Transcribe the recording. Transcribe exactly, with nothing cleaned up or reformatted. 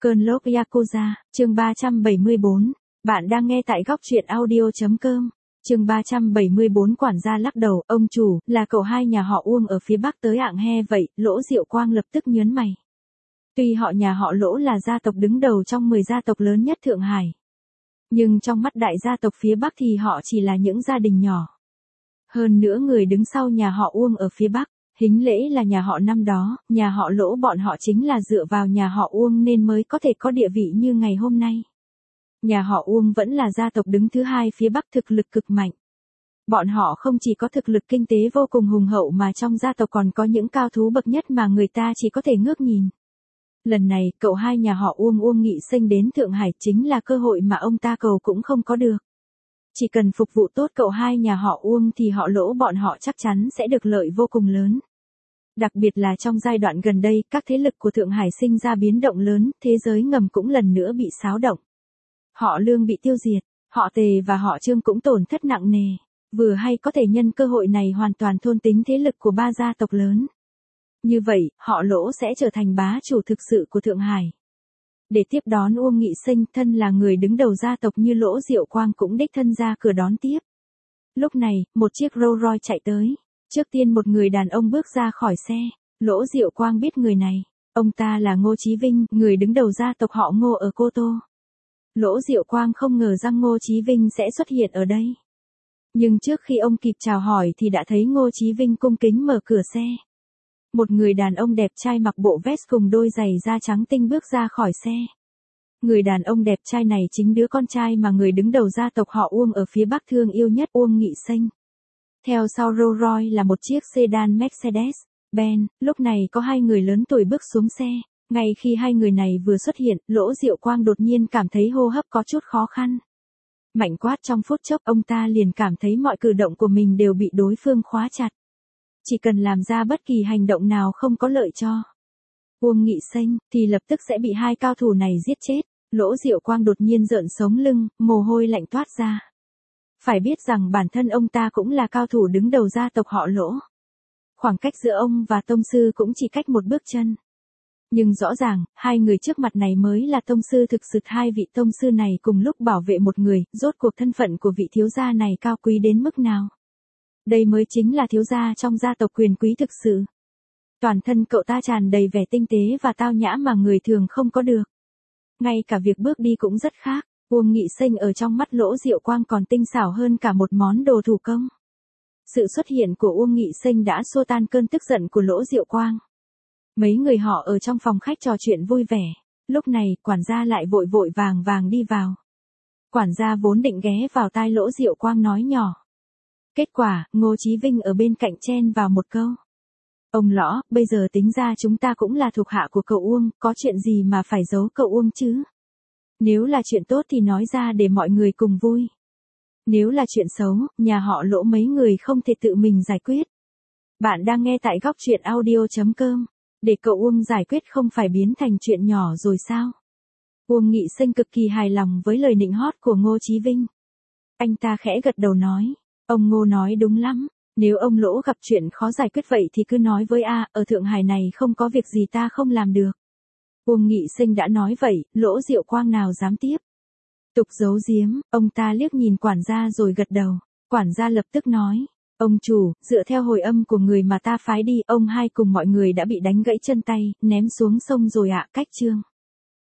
Cơn lốc Yakuza, chương ba trăm bảy mươi bốn. Bạn đang nghe tại góc truyện audio.com. Chương ba trăm bảy mươi bốn. Quản gia lắc đầu, ông chủ, là cậu hai nhà họ Uông ở phía bắc tới ạng he vậy. Lỗ Diệu Quang lập tức nhớn mày. Tuy họ nhà họ Lỗ là gia tộc đứng đầu trong mười gia tộc lớn nhất Thượng Hải, nhưng trong mắt đại gia tộc phía bắc thì họ chỉ là những gia đình nhỏ. Hơn nữa người đứng sau nhà họ Uông ở phía bắc, Hính Lễ là nhà họ năm đó, nhà họ Lỗ bọn họ chính là dựa vào nhà họ Uông nên mới có thể có địa vị như ngày hôm nay. Nhà họ Uông vẫn là gia tộc đứng thứ hai phía bắc, thực lực cực mạnh. Bọn họ không chỉ có thực lực kinh tế vô cùng hùng hậu mà trong gia tộc còn có những cao thú bậc nhất mà người ta chỉ có thể ngước nhìn. Lần này, cậu hai nhà họ Uông Uông Nghị Sinh đến Thượng Hải chính là cơ hội mà ông ta cầu cũng không có được. Chỉ cần phục vụ tốt cậu hai nhà họ Uông thì họ Lỗ bọn họ chắc chắn sẽ được lợi vô cùng lớn. Đặc biệt là trong giai đoạn gần đây, các thế lực của Thượng Hải sinh ra biến động lớn, thế giới ngầm cũng lần nữa bị xáo động. Họ Lương bị tiêu diệt, họ Tề và họ Trương cũng tổn thất nặng nề, vừa hay có thể nhân cơ hội này hoàn toàn thôn tính thế lực của ba gia tộc lớn. Như vậy, họ Lỗ sẽ trở thành bá chủ thực sự của Thượng Hải. Để tiếp đón Uông Nghị Sinh, thân là người đứng đầu gia tộc như Lỗ Diệu Quang cũng đích thân ra cửa đón tiếp. Lúc này, một chiếc Rolls Royce chạy tới. Trước tiên một người đàn ông bước ra khỏi xe. Lỗ Diệu Quang biết người này. Ông ta là Ngô Chí Vinh, người đứng đầu gia tộc họ Ngô ở Cô Tô. Lỗ Diệu Quang không ngờ rằng Ngô Chí Vinh sẽ xuất hiện ở đây. Nhưng trước khi ông kịp chào hỏi thì đã thấy Ngô Chí Vinh cung kính mở cửa xe. Một người đàn ông đẹp trai mặc bộ vest cùng đôi giày da trắng tinh bước ra khỏi xe. Người đàn ông đẹp trai này chính đứa con trai mà người đứng đầu gia tộc họ Uông ở phía bắc thương yêu nhất, Uông Nghị Sinh. Theo sau Rolls Royce là một chiếc sedan Mercedes-Benz, lúc này có hai người lớn tuổi bước xuống xe. Ngay khi hai người này vừa xuất hiện, Lỗ Diệu Quang đột nhiên cảm thấy hô hấp có chút khó khăn. Mạnh quát trong phút chốc, ông ta liền cảm thấy mọi cử động của mình đều bị đối phương khóa chặt. Chỉ cần làm ra bất kỳ hành động nào không có lợi cho Uông Nghị Sinh, thì lập tức sẽ bị hai cao thủ này giết chết. Lỗ Diệu Quang đột nhiên rợn sống lưng, mồ hôi lạnh toát ra. Phải biết rằng bản thân ông ta cũng là cao thủ đứng đầu gia tộc họ Lỗ. Khoảng cách giữa ông và tông sư cũng chỉ cách một bước chân. Nhưng rõ ràng, hai người trước mặt này mới là tông sư thực sự. Hai vị tông sư này cùng lúc bảo vệ một người, rốt cuộc thân phận của vị thiếu gia này cao quý đến mức nào. Đây mới chính là thiếu gia trong gia tộc quyền quý thực sự. Toàn thân cậu ta tràn đầy vẻ tinh tế và tao nhã mà người thường không có được. Ngay cả việc bước đi cũng rất khác. Uông Nghị Sinh ở trong mắt Lỗ Diệu Quang còn tinh xảo hơn cả một món đồ thủ công. Sự xuất hiện của Uông Nghị Sinh đã xua tan cơn tức giận của Lỗ Diệu Quang. Mấy người họ ở trong phòng khách trò chuyện vui vẻ. Lúc này, quản gia lại vội vội vàng vàng đi vào. Quản gia vốn định ghé vào tai Lỗ Diệu Quang nói nhỏ. Kết quả, Ngô Chí Vinh ở bên cạnh chen vào một câu. Ông Lõ, bây giờ tính ra chúng ta cũng là thuộc hạ của cậu Uông, có chuyện gì mà phải giấu cậu Uông chứ? Nếu là chuyện tốt thì nói ra để mọi người cùng vui. Nếu là chuyện xấu, nhà họ Lỗ mấy người không thể tự mình giải quyết. Bạn đang nghe tại góc truyện audio.com. Để cậu Uông giải quyết không phải biến thành chuyện nhỏ rồi sao? Uông Nghị Sinh cực kỳ hài lòng với lời nịnh hót của Ngô Chí Vinh. Anh ta khẽ gật đầu nói. Ông Ngô nói đúng lắm. Nếu ông Lỗ gặp chuyện khó giải quyết vậy thì cứ nói với A, ở Thượng Hải này không có việc gì ta không làm được. Uông Nghị Sinh đã nói vậy, Lỗ Diệu Quang nào dám tiếp tục giấu giếm, ông ta liếc nhìn quản gia rồi gật đầu. Quản gia lập tức nói, ông chủ, dựa theo hồi âm của người mà ta phái đi, ông hai cùng mọi người đã bị đánh gãy chân tay, ném xuống sông rồi ạ. Cách chương